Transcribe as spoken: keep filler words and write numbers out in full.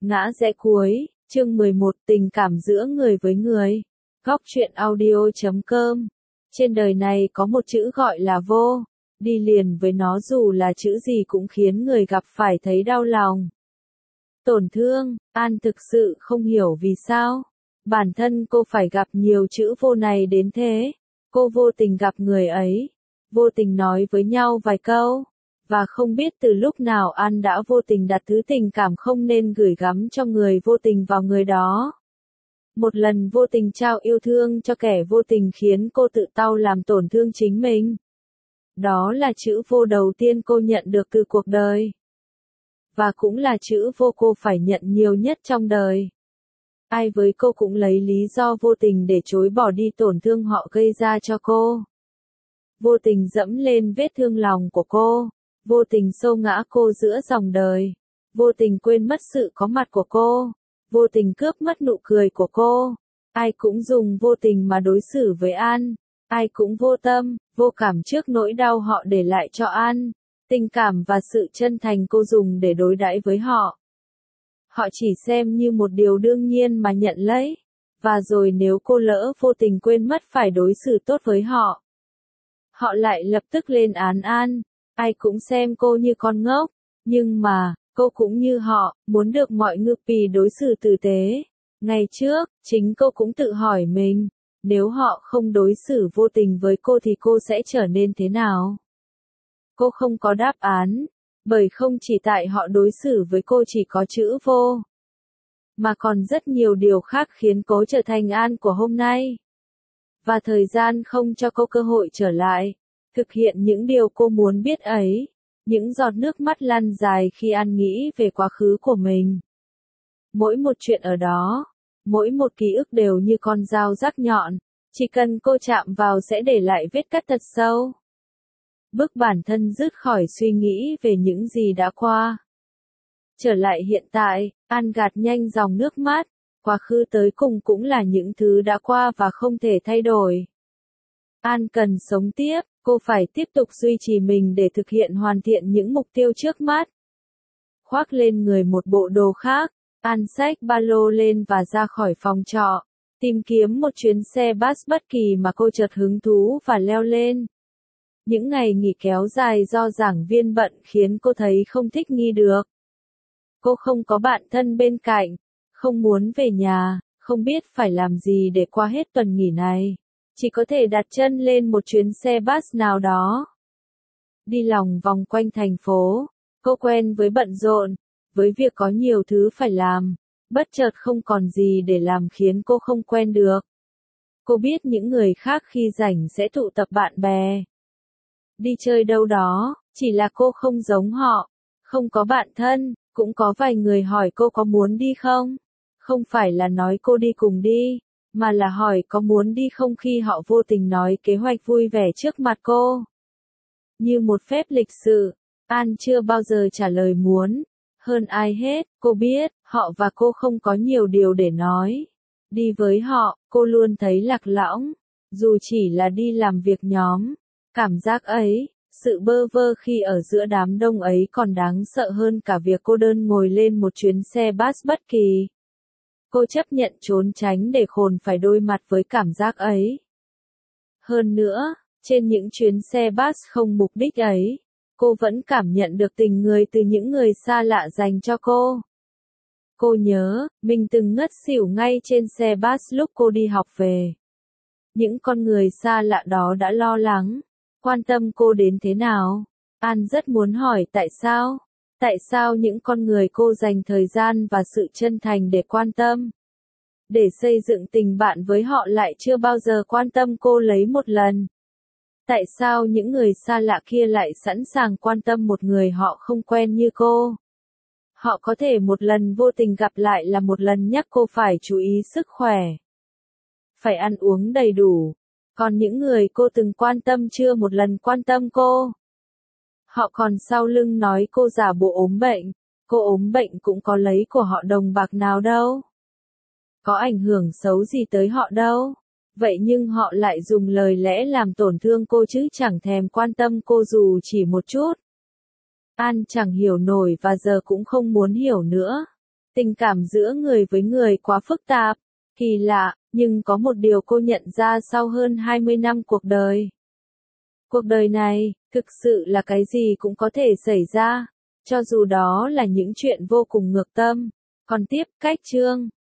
Ngã rẽ cuối, chương mười một, tình cảm giữa người với người. Góc truyện audio chấm com. Trên đời này có một chữ gọi là vô, đi liền với nó dù là chữ gì cũng khiến người gặp phải thấy đau lòng. Tổn thương, An thực sự không hiểu vì sao bản thân cô phải gặp nhiều chữ vô này đến thế. Cô vô tình gặp người ấy, vô tình nói với nhau vài câu, và không biết từ lúc nào An đã vô tình đặt thứ tình cảm không nên gửi gắm cho người vô tình vào người đó. Một lần vô tình trao yêu thương cho kẻ vô tình khiến cô tự đau làm tổn thương chính mình. Đó là chữ vô đầu tiên cô nhận được từ cuộc đời. Và cũng là chữ vô cô phải nhận nhiều nhất trong đời. Ai với cô cũng lấy lý do vô tình để chối bỏ đi tổn thương họ gây ra cho cô. Vô tình dẫm lên vết thương lòng của cô. Vô tình xô ngã cô giữa dòng đời. Vô tình quên mất sự có mặt của cô. Vô tình cướp mất nụ cười của cô. Ai cũng dùng vô tình mà đối xử với An. Ai cũng vô tâm, vô cảm trước nỗi đau họ để lại cho An. Tình cảm và sự chân thành cô dùng để đối đãi với họ. Họ chỉ xem như một điều đương nhiên mà nhận lấy. Và rồi nếu cô lỡ vô tình quên mất phải đối xử tốt với họ, họ lại lập tức lên án An. Ai cũng xem cô như con ngốc. Nhưng mà, cô cũng như họ, muốn được mọi người đối xử tử tế. Ngày trước, chính cô cũng tự hỏi mình, nếu họ không đối xử vô tình với cô thì cô sẽ trở nên thế nào? Cô không có đáp án, bởi không chỉ tại họ đối xử với cô chỉ có chữ vô, mà còn rất nhiều điều khác khiến cô trở thành An của hôm nay. Và thời gian không cho cô cơ hội trở lại, thực hiện những điều cô muốn biết ấy. Những giọt nước mắt lăn dài khi An nghĩ về quá khứ của mình. Mỗi một chuyện ở đó, mỗi một ký ức đều như con dao sắc nhọn, chỉ cần cô chạm vào sẽ để lại vết cắt thật sâu. Bước bản thân dứt khỏi suy nghĩ về những gì đã qua. Trở lại hiện tại, An gạt nhanh dòng nước mắt, quá khứ tới cùng cũng là những thứ đã qua và không thể thay đổi. An cần sống tiếp, cô phải tiếp tục duy trì mình để thực hiện hoàn thiện những mục tiêu trước mắt. Khoác lên người một bộ đồ khác, An xách ba lô lên và ra khỏi phòng trọ, tìm kiếm một chuyến xe bus bất kỳ mà cô chợt hứng thú và leo lên. Những ngày nghỉ kéo dài do giảng viên bận khiến cô thấy không thích nghi được. Cô không có bạn thân bên cạnh, không muốn về nhà, không biết phải làm gì để qua hết tuần nghỉ này. Chỉ có thể đặt chân lên một chuyến xe bus nào đó. Đi lòng vòng quanh thành phố, cô quen với bận rộn, với việc có nhiều thứ phải làm, bất chợt không còn gì để làm khiến cô không quen được. Cô biết những người khác khi rảnh sẽ tụ tập bạn bè, đi chơi đâu đó, chỉ là cô không giống họ, không có bạn thân, cũng có vài người hỏi cô có muốn đi không? Không phải là nói cô đi cùng đi, mà là hỏi có muốn đi không khi họ vô tình nói kế hoạch vui vẻ trước mặt cô. Như một phép lịch sự, An chưa bao giờ trả lời muốn. Hơn ai hết, cô biết, họ và cô không có nhiều điều để nói. Đi với họ, cô luôn thấy lạc lõng, dù chỉ là đi làm việc nhóm. Cảm giác ấy, sự bơ vơ khi ở giữa đám đông ấy còn đáng sợ hơn cả việc cô đơn ngồi lên một chuyến xe bus bất kỳ. Cô chấp nhận trốn tránh để khôn phải đối mặt với cảm giác ấy. Hơn nữa, trên những chuyến xe bus không mục đích ấy, cô vẫn cảm nhận được tình người từ những người xa lạ dành cho cô. Cô nhớ, mình từng ngất xỉu ngay trên xe bus lúc cô đi học về. Những con người xa lạ đó đã lo lắng, quan tâm cô đến thế nào. An rất muốn hỏi tại sao. Tại sao những con người cô dành thời gian và sự chân thành để quan tâm, để xây dựng tình bạn với họ lại chưa bao giờ quan tâm cô lấy một lần? Tại sao những người xa lạ kia lại sẵn sàng quan tâm một người họ không quen như cô? Họ có thể một lần vô tình gặp lại là một lần nhắc cô phải chú ý sức khỏe, phải ăn uống đầy đủ. Còn những người cô từng quan tâm chưa một lần quan tâm cô. Họ còn sau lưng nói cô giả bộ ốm bệnh. Cô ốm bệnh cũng có lấy của họ đồng bạc nào đâu. Có ảnh hưởng xấu gì tới họ đâu. Vậy nhưng họ lại dùng lời lẽ làm tổn thương cô chứ chẳng thèm quan tâm cô dù chỉ một chút. An chẳng hiểu nổi và giờ cũng không muốn hiểu nữa. Tình cảm giữa người với người quá phức tạp, kỳ lạ, nhưng có một điều cô nhận ra sau hơn hai mươi năm cuộc đời. Cuộc đời này, thực sự là cái gì cũng có thể xảy ra, cho dù đó là những chuyện vô cùng ngược tâm. Còn tiếp, cách chương